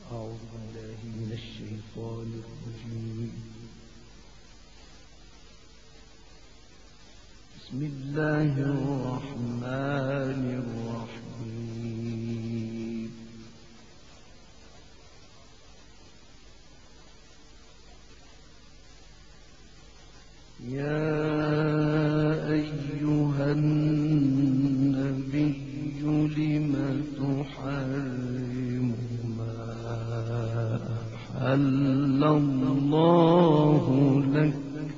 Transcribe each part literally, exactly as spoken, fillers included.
أعوذ بالله من الشيطان الرجيم. بسم الله الرحمن الرحيم. يا أيها النبي لم تحرم ما أحل الله لك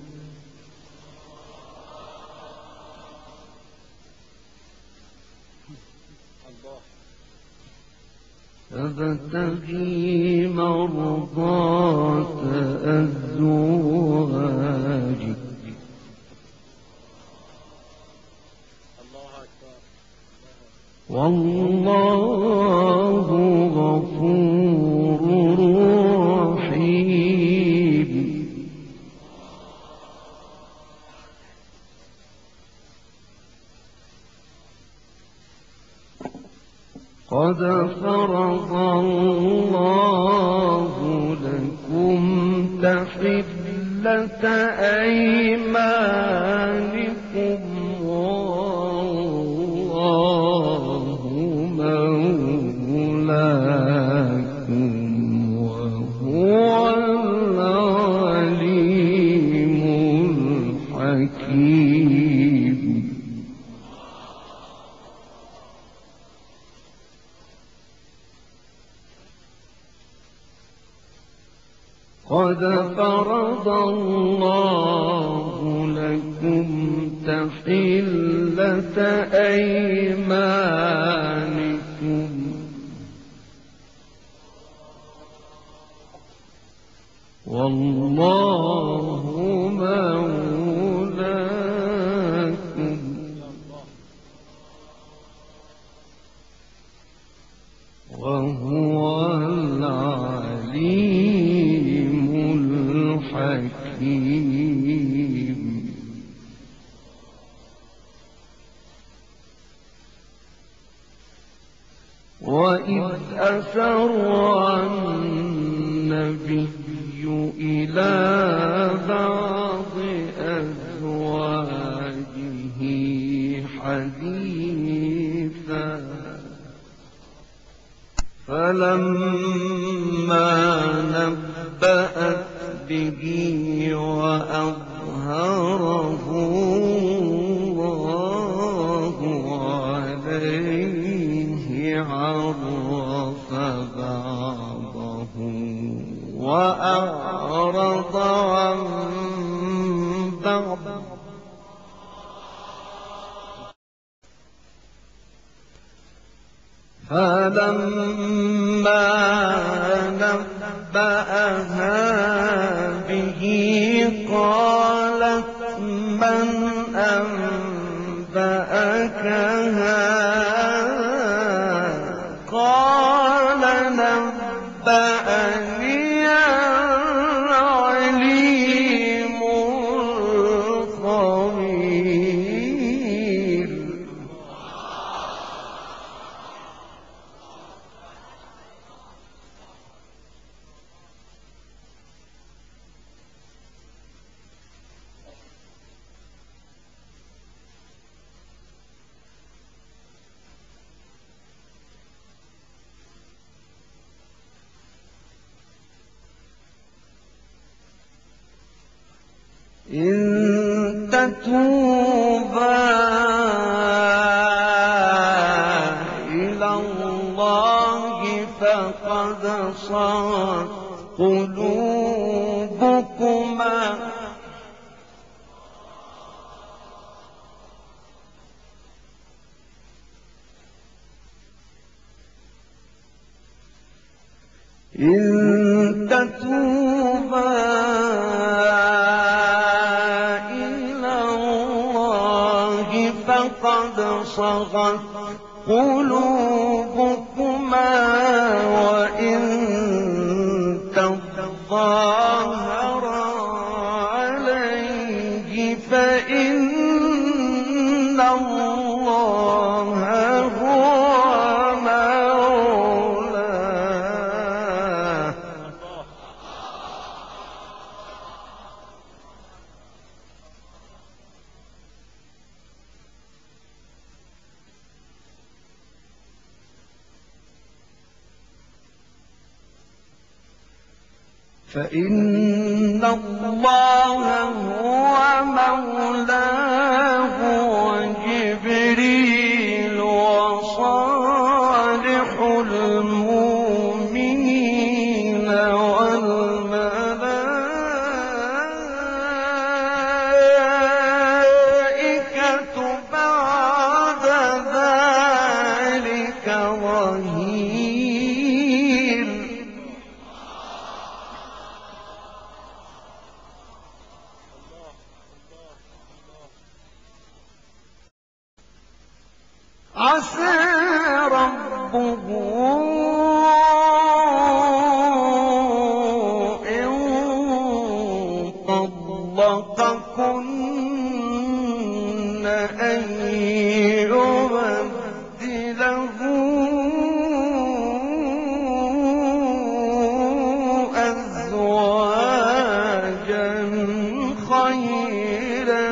تبتغي مرضات أزواجك والله غفور رحيم. قد فرض الله لكم تحلة أيمانكم والله مولاكم وهو العليم الحكيم. قد فرض الله لكم تحلة أيمانكم والله مولاكم وهو العليم الحكيم. وإذ أسر النبي إلى بعض أزواجه حديثا فلما نبأت به وأظهره الله عليه عرف بعضه وأعرض عن بعض فلما نبأها به قالت من أنبأك هذا قال نبأني العليم الخبير. إن تتوبا إلى الله فقد صغت قلوبكما إن تتوبا فقد صغت قلوبكما وإن تظاهرا عليه فإن الله هو مولاه فإن الله هو مولاه وجبريل وصالح المؤمنين والملائكة بعد ذلك ظهير. عسى ربه إن طلقكن أن يبدله أزواجا خيرا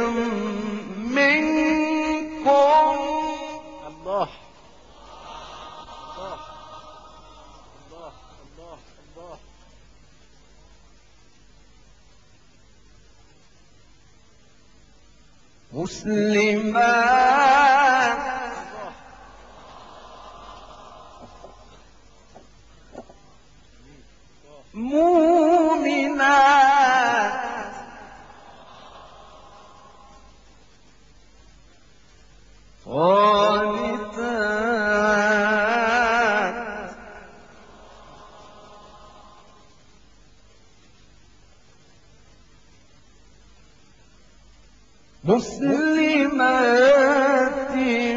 منكم. الله الله الله الله الله. مسلمات مؤمنات قانتات مسلمات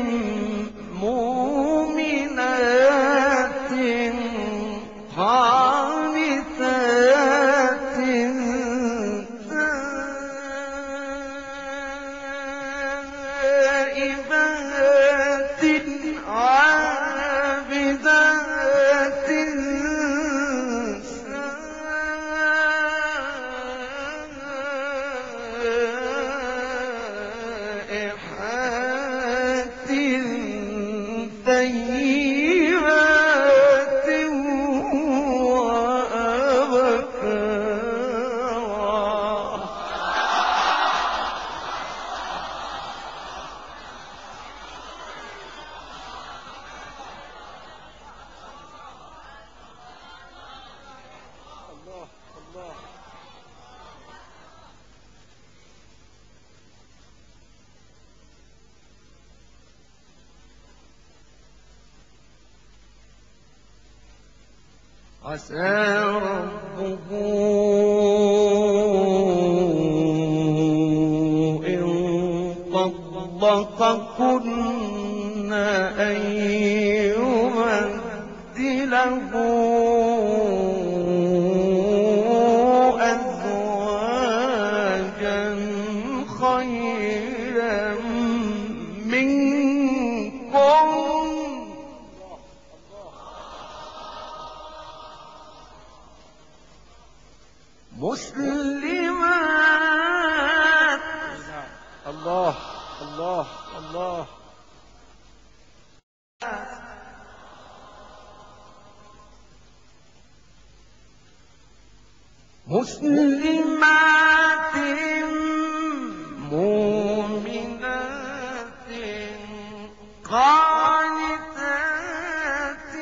مؤمنات قانتات تائبات عابدات سائحات طيبات وأبكارا. الله الله. عسى ربه إن طلقكن أن يبدله أزواجا خيرا منكم. مسلمات الله الله الله. مسلمات مؤمنات قانتات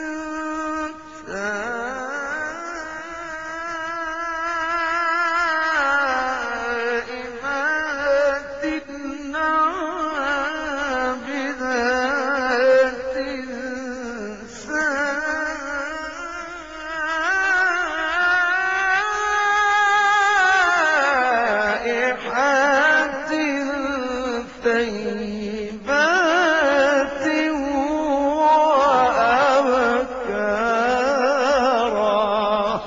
تائبات عابدات سائحات طيبات وأبكارا.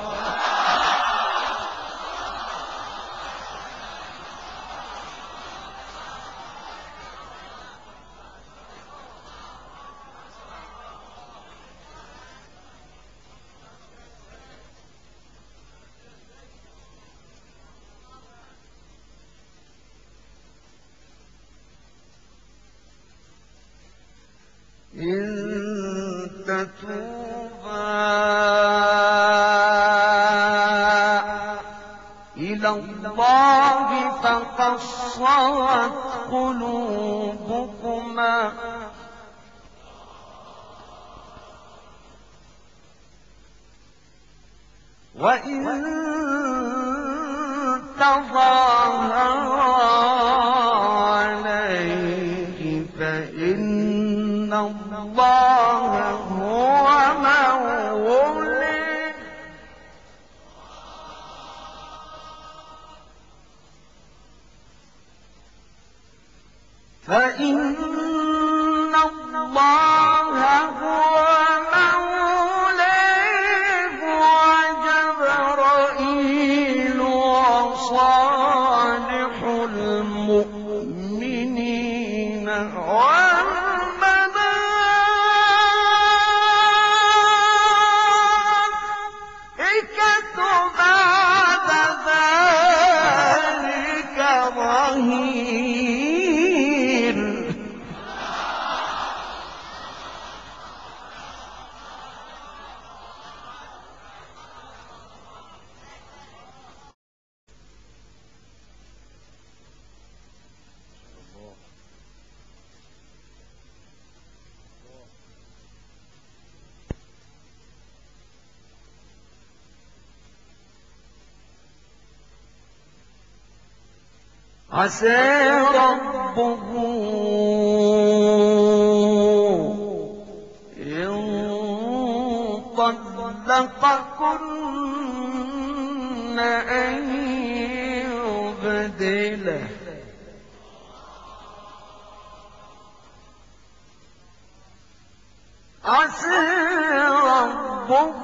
إن تتوبا الله فقد صغت قلوبكما وإن تظاهرا عليه فإن الله هو مولاه فإن الله هو مولاه وجبرائيل وصالح المؤمنين والملائكة بعد ذلك ظهير. عسى ربه إن طلقكن أن يبدله عسى ربه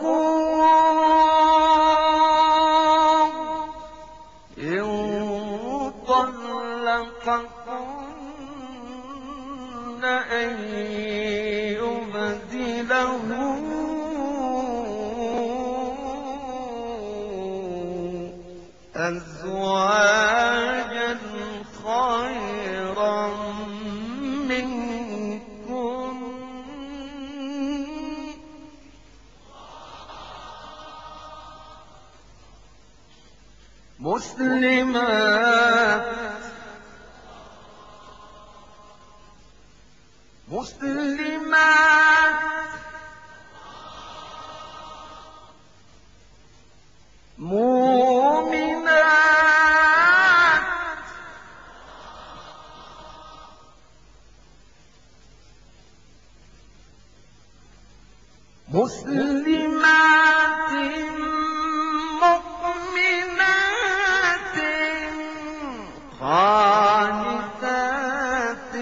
طلقكن أن يبدله أزواجا خيرا منكن مسلمات مسلمات مؤمنات مسلمات مؤمنات قانتات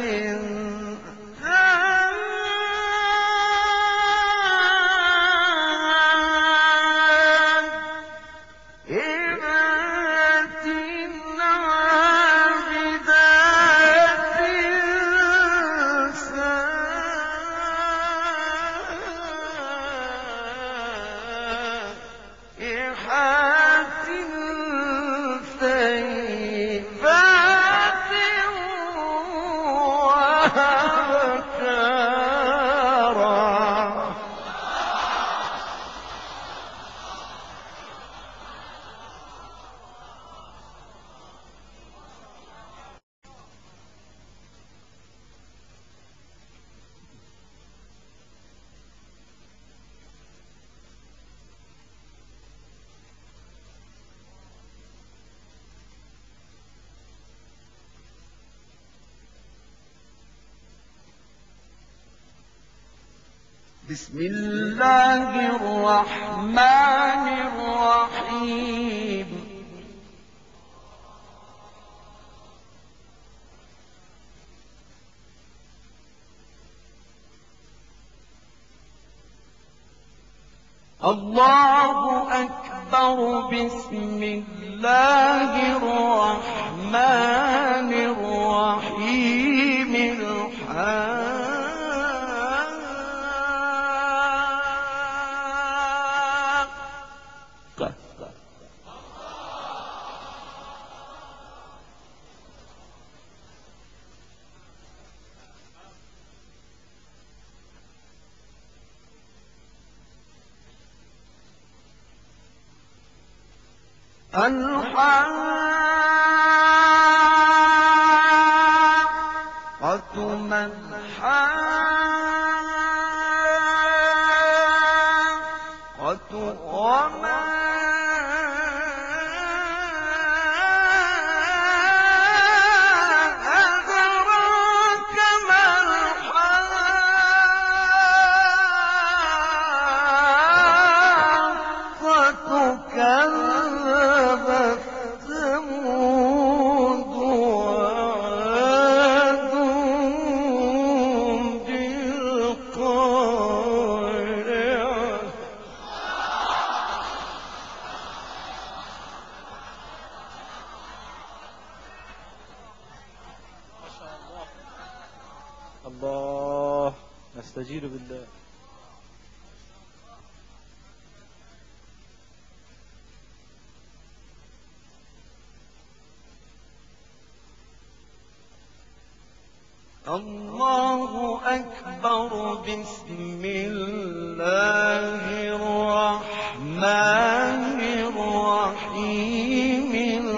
بسم الله الرحمن الرحيم الله أكبر بسم الله الرحمن الرحيم الحمد الحق من حاقة وما أدراك ما الحاقة كذبت ثمود وعاد بالقارعة. ما شاء الله. الله، نستجير بالله. الله أكبر. بسم الله الرحمن الرحيم.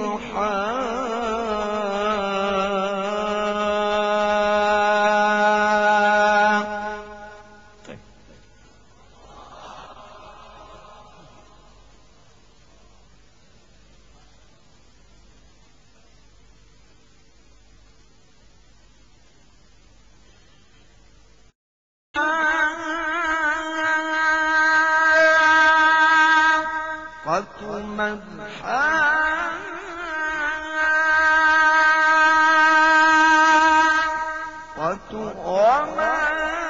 الحاقة. حاقة ما الحاقة وما